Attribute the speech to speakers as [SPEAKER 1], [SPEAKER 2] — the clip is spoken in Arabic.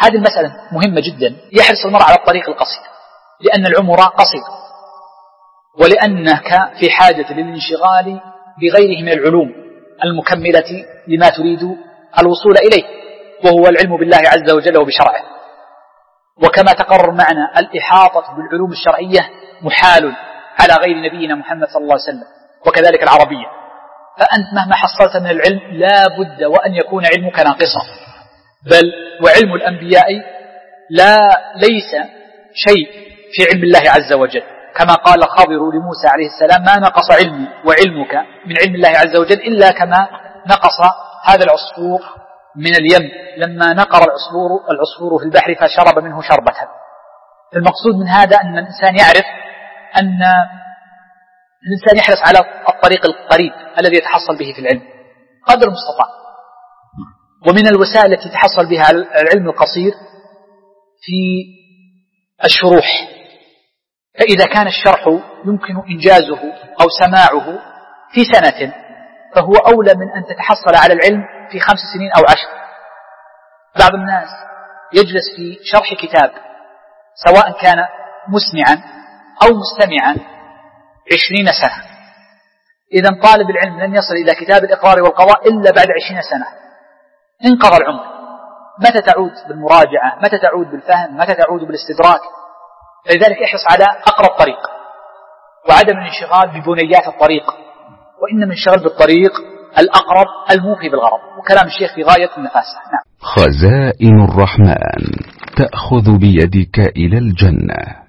[SPEAKER 1] هذه المسألة مهمة جدا. يحرص المرء على الطريق القصير لأن العمر قصير، ولأنك في حاجة للانشغال بغيره من العلوم المكملة لما تريد الوصول إليه، وهو العلم بالله عز وجل وبشرعه. وكما تقرر معنا الإحاطة بالعلوم الشرعية محال على غير نبينا محمد صلى الله عليه وسلم، وكذلك العربية. فأنت مهما حصلت من العلم لا بد وأن يكون علمك ناقصا، بل وعلم الأنبياء ليس شيء في علم الله عز وجل، كما قال خضر لموسى عليه السلام: ما نقص علمي وعلمك من علم الله عز وجل إلا كما نقص هذا العصفور من اليم لما نقر العصفور في البحر فشرب منه شربة. المقصود من هذا أن الإنسان يعرف أن الإنسان يحرص على الطريق القريب الذي يتحصل به في العلم قدر المستطاع. ومن الوسائل التي تحصل بها العلم القصير في الشروح، فإذا كان الشرح يمكن إنجازه أو سماعه في سنة فهو أولى من أن تتحصل على العلم في 5 سنين أو 10. بعض الناس يجلس في شرح كتاب سواء كان مسمعا أو مستمعا 20 سنة. إذا طالب العلم لن يصل إلى كتاب الإقرار والقضاء إلا بعد 20 سنة. انقضى العمر. متى تعود بالمراجعة؟ متى تعود بالفهم؟ متى تعود بالاستدراك؟ لذلك احرص على أقرب طريق وعدم الانشغال ببنيات الطريق، وإنما الانشغال بالطريق الأقرب الموفي بالغرض. وكلام الشيخ في غاية النفاسة. نعم.
[SPEAKER 2] خزائن الرحمن تأخذ بيدك إلى الجنة.